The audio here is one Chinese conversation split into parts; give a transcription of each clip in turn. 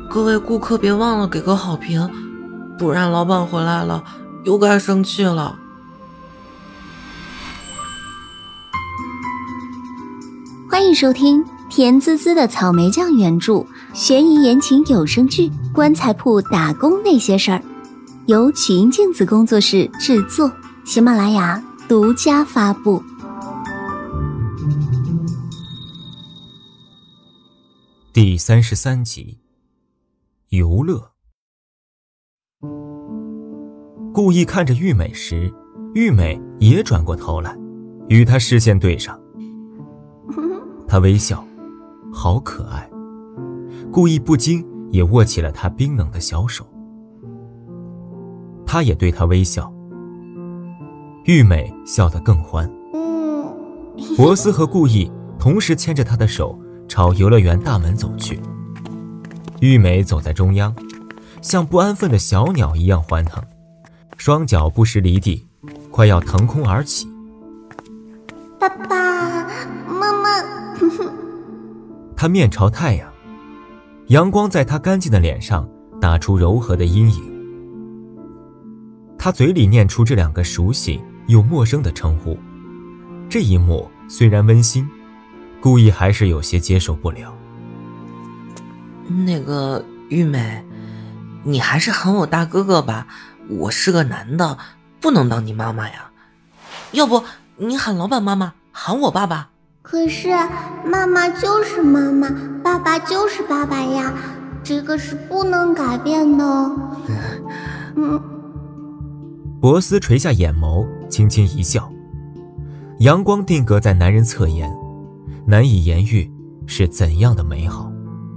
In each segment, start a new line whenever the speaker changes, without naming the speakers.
各位顾客别忘了给个好评，不然老板回来了又该生气了。
欢迎收听甜滋滋的草莓酱原著悬疑言情有声剧《棺材铺打工那些事儿》，由曲音镜子工作室制作，喜马拉雅独家发布。
第33集，游乐。故意看着玉美时，玉美也转过头来，与他视线对上。他微笑，好可爱。故意不禁也握起了他冰冷的小手。他也对他微笑。玉美笑得更欢。博斯和故意同时牵着他的手朝游乐园大门走去。玉美走在中央，像不安分的小鸟一样欢腾，双脚不时离地，快要腾空而起。
爸爸妈妈
他面朝太阳，阳光在他干净的脸上打出柔和的阴影。他嘴里念出这两个熟悉又陌生的称呼，这一幕虽然温馨，故意还是有些接受不了。
那个玉美，你还是喊我大哥哥吧，我是个男的，不能当你妈妈呀。要不你喊老板妈妈，喊我爸爸。
可是妈妈就是妈妈，爸爸就是爸爸呀，这个是不能改变的。
博斯垂下眼眸，轻轻一笑。阳光定格在男人侧颜，难以言喻是怎样的美好。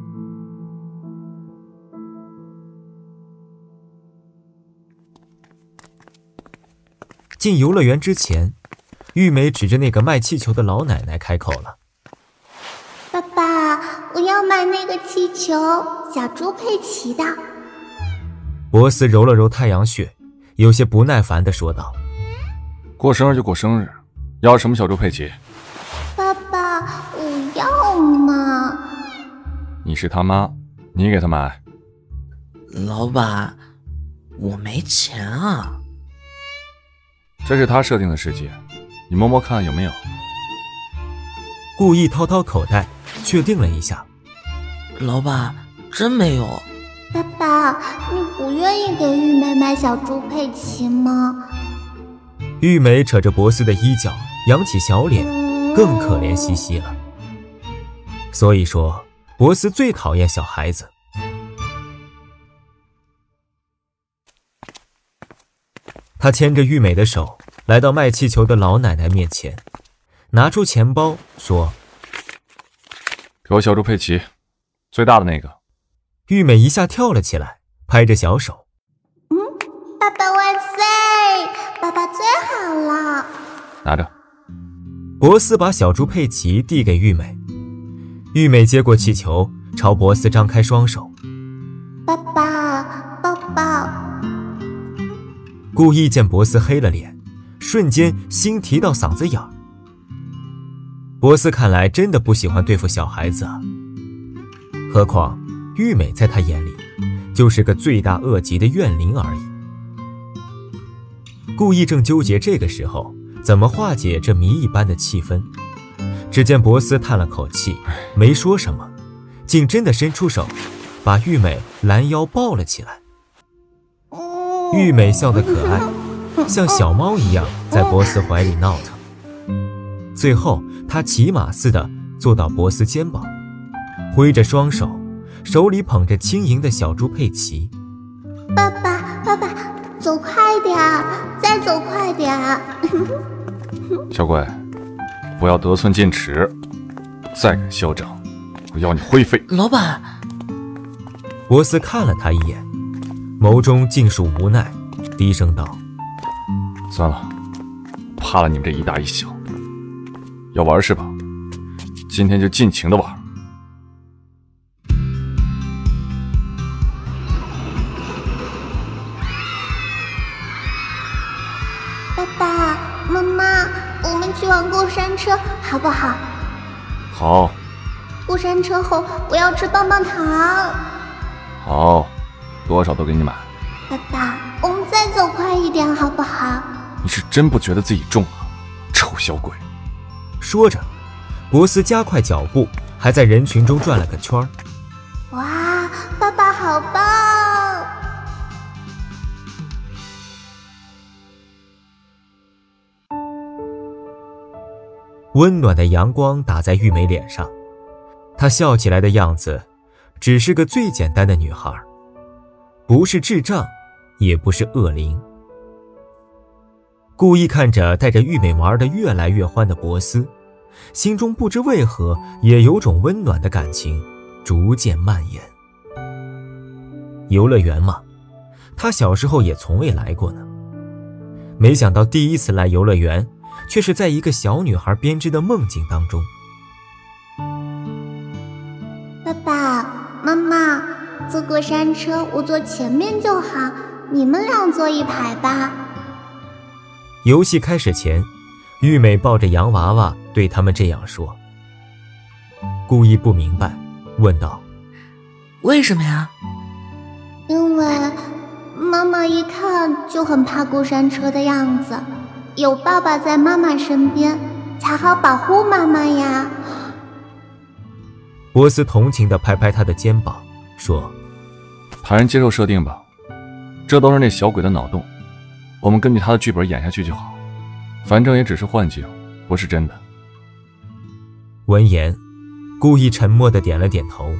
进游乐园之前，玉美指着那个卖气球的老奶奶开口了：
爸爸，我要买那个气球，小猪佩奇的。
博斯揉了揉太阳穴，有些不耐烦地说道：
过生日就过生日，要什么小猪佩奇？
爸爸，我要嘛。
你是他妈，你给他买。
老板，我没钱啊。
这是他设定的世界，你摸摸看有没有。
故意掏掏口袋，确定了一下。
老板，真没有。
爸爸，你不愿意给玉美买小猪佩奇吗？
玉美扯着博斯的衣角，扬起小脸，更可怜兮兮了。所以说，博斯最讨厌小孩子。他牵着玉美的手来到卖气球的老奶奶面前，拿出钱包说：
给我小猪佩奇，最大的那个。
玉美一下跳了起来，拍着小手：
爸爸万岁，爸爸最好了。
拿着。
博斯把小猪佩奇递给玉美，玉美接过气球，朝博斯张开双手：
爸爸，抱抱。
故意见博斯黑了脸，瞬间心提到嗓子眼儿。博斯看来真的不喜欢对付小孩子啊，何况玉美在他眼里就是个罪大恶极的怨灵而已。故意正纠结这个时候怎么化解这谜一般的气氛，只见博斯叹了口气，没说什么，竟真的伸出手把玉美拦腰抱了起来。玉美笑得可爱，像小猫一样在博斯怀里闹腾。最后她骑马似的坐到博斯肩膀，挥着双手，手里捧着轻盈的小猪佩奇。
爸爸，爸爸，走快点，再走快点。
小鬼，不要得寸进尺，再敢嚣张，我要你灰飞。
老板。
博斯看了他一眼，眸中尽属无奈，低声道：
算了，怕了你们这一大一小。要玩是吧？今天就尽情的玩。
爸爸妈妈，我们去玩过山车好不好？
好。
过山车后我要吃棒棒糖。
好，多少都给你买。
爸爸，我们再走快一点好不好？
你是真不觉得自己重啊，臭小鬼！
说着，博斯加快脚步，还在人群中转了个圈。
哇，爸爸好棒！
温暖的阳光打在玉美脸上，她笑起来的样子只是个最简单的女孩，不是智障，也不是恶灵。故意看着带着玉美玩得越来越欢的博斯，心中不知为何也有种温暖的感情逐渐蔓延。游乐园嘛，他小时候也从未来过呢。没想到第一次来游乐园，却是在一个小女孩编织的梦境当中。
爸爸妈妈，坐过山车我坐前面就好，你们俩坐一排吧。
游戏开始前，玉美抱着洋娃娃对他们这样说。故意不明白，问道：
为什么呀？
因为妈妈一看就很怕过山车的样子，有爸爸在妈妈身边才好保护妈妈呀。
博斯同情地拍拍他的肩膀，说：
坦然接受设定吧，这都是那小鬼的脑洞，我们根据他的剧本演下去就好，反正也只是幻境，不是真的。
闻言，故意沉默地点了点头。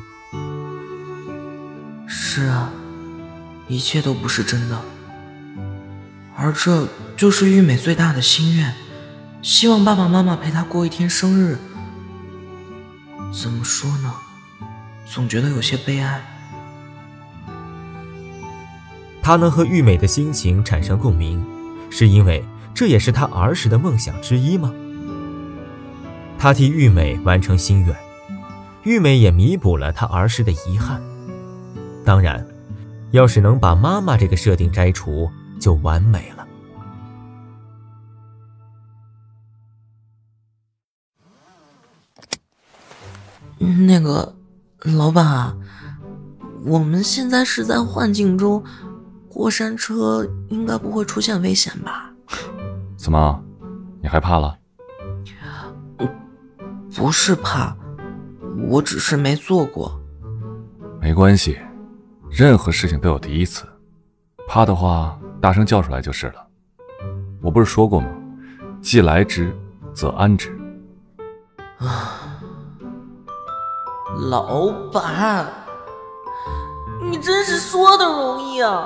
是啊，一切都不是真的，而这就是玉美最大的心愿，希望爸爸妈妈陪她过一天生日。怎么说呢，总觉得有些悲哀。
他能和玉美的心情产生共鸣，是因为这也是他儿时的梦想之一吗？他替玉美完成心愿，玉美也弥补了他儿时的遗憾。当然，要是能把妈妈这个设定摘除，就完美了。
那个老板啊，我们现在是在幻境中，过山车应该不会出现危险吧？
怎么，你害怕了？
不是怕，我只是没坐过。
没关系，任何事情都有第一次，怕的话大声叫出来就是了。我不是说过吗？既来之则安之。
老板，你真是说的容易啊。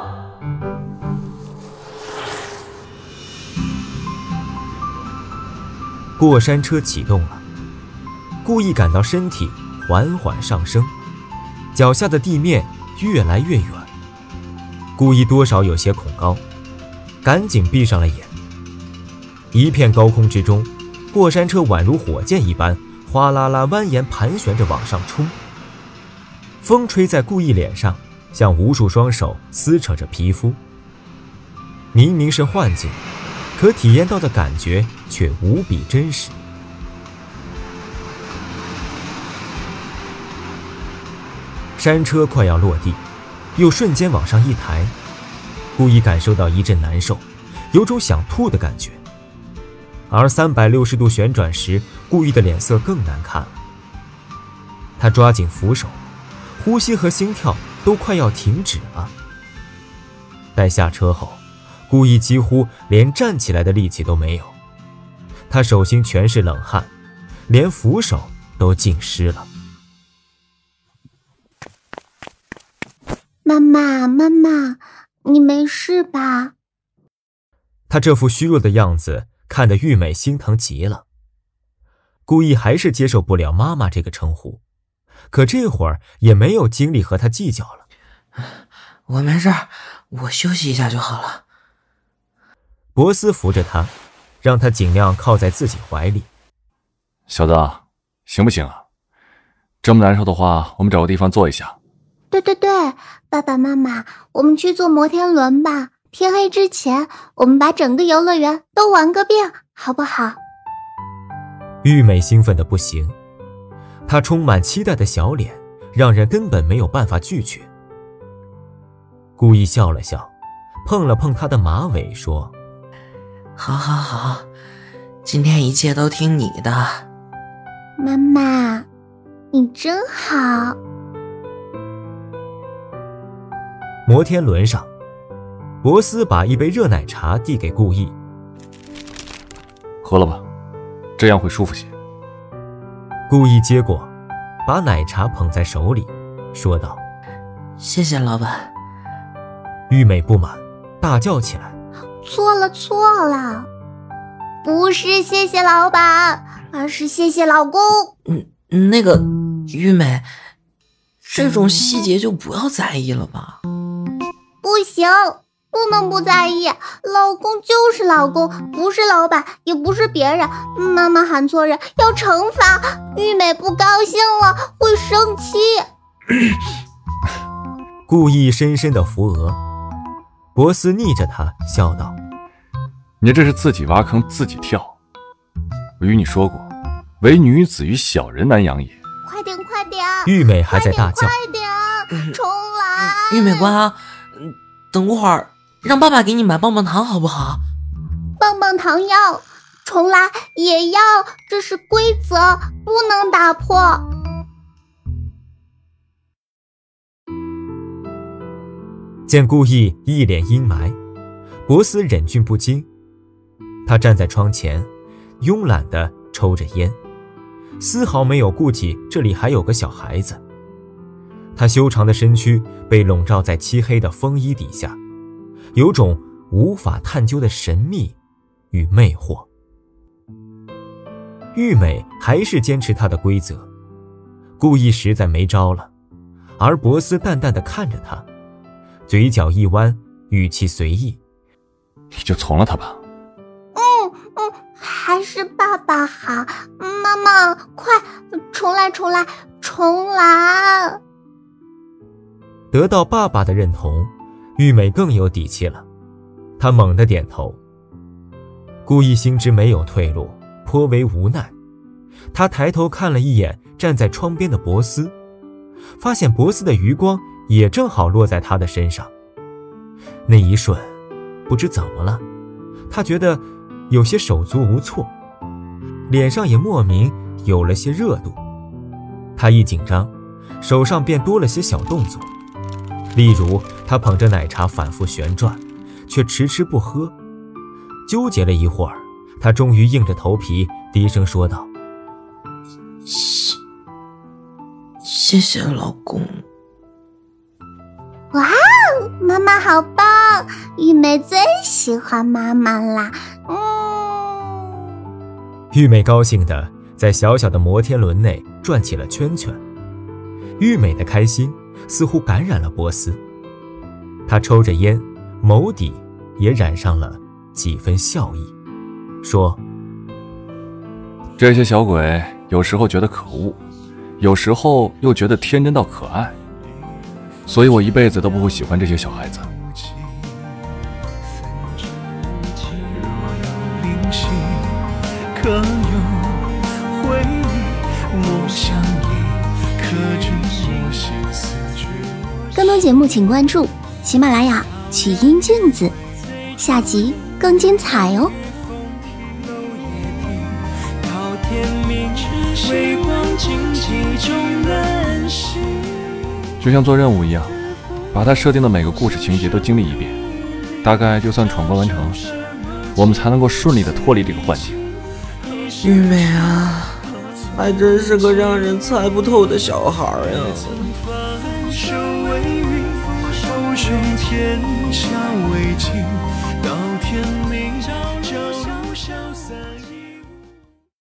过山车启动了，故意感到身体缓缓上升，脚下的地面越来越远，故意多少有些恐高，赶紧闭上了眼。一片高空之中，过山车宛如火箭一般哗啦啦蜿蜒盘旋着往上冲，风吹在故意脸上，像无数双手撕扯着皮肤。明明是幻境，可体验到的感觉却无比真实。山车快要落地，又瞬间往上一抬，故意感受到一阵难受，有种想吐的感觉。而360度旋转时，故意的脸色更难看了。他抓紧扶手，呼吸和心跳都快要停止了。待下车后，故意几乎连站起来的力气都没有，他手心全是冷汗，连扶手都浸湿了。
妈妈，妈妈，你没事吧？
他这副虚弱的样子看得玉美心疼极了。故意还是接受不了妈妈这个称呼，可这会儿也没有精力和他计较了。
我没事，我休息一下就好了。
博斯扶着他，让他尽量靠在自己怀里。
小子，行不行啊？这么难受的话，我们找个地方坐一下。
对，爸爸妈妈，我们去坐摩天轮吧。天黑之前，我们把整个游乐园都玩个遍，好不好？
玉美兴奋得不行，她充满期待的小脸让人根本没有办法拒绝。 故意笑了笑，碰了碰她的马尾说：
好好好，今天一切都听你的。
妈妈，你真好。
摩天轮上，博斯把一杯热奶茶递给顾意，
喝了吧，这样会舒服些。
顾意接过，把奶茶捧在手里，说道：
谢谢老板。
玉美不满，大叫起来：
错了，不是谢谢老板，而是谢谢老公。
那个玉美，这种细节就不要在意了吧。
不行，不能不在意，老公就是老公，不是老板，也不是别人。妈妈喊错人，要惩罚。玉美不高兴了，会生气。
顾意深深的扶额，博斯逆着他笑道：
你这是自己挖坑自己跳。我与你说过，唯女子与小人难养也。
快点！
玉美还在大叫：
快点，重来！
玉美乖啊，等会儿让爸爸给你买棒棒糖好不好？
棒棒糖要，重来也要，这是规则，不能打破。
见顾意一脸阴霾，博斯忍俊不禁。他站在窗前，慵懒地抽着烟，丝毫没有顾及这里还有个小孩子。他修长的身躯被笼罩在漆黑的风衣底下，有种无法探究的神秘与魅惑。玉美还是坚持她的规则，顾意实在没招了，而博斯淡淡地看着他，嘴角一弯，语气随意：
你就从了他吧。
还是爸爸好。妈妈，快重来！
得到爸爸的认同，玉美更有底气了。她猛地点头。顾意心知没有退路，颇为无奈。她抬头看了一眼站在窗边的博斯，发现博斯的余光也正好落在他的身上。那一瞬，不知怎么了，他觉得有些手足无措，脸上也莫名有了些热度。他一紧张，手上便多了些小动作，例如他捧着奶茶反复旋转，却迟迟不喝。纠结了一会儿，他终于硬着头皮低声说道：
谢谢老公。
哇，妈妈好棒，玉美最喜欢妈妈啦。
玉美高兴地在小小的摩天轮内转起了圈圈。玉美的开心似乎感染了博斯，他抽着烟，眸底也染上了几分笑意，说：
这些小鬼有时候觉得可恶，有时候又觉得天真到可爱，所以我一辈子都不会喜欢这些小孩子。
可有回忆，莫相依，可知我心思绝。
更多节目请关注喜马拉雅曲音镜子，下集更精彩哦。
就像做任务一样，把他设定的每个故事情节都经历一遍，大概就算闯关完成了，我们才能够顺利的脱离这个幻境。
玉美啊，还真是个让人猜不透的小孩呀。
天下为尽，到天明。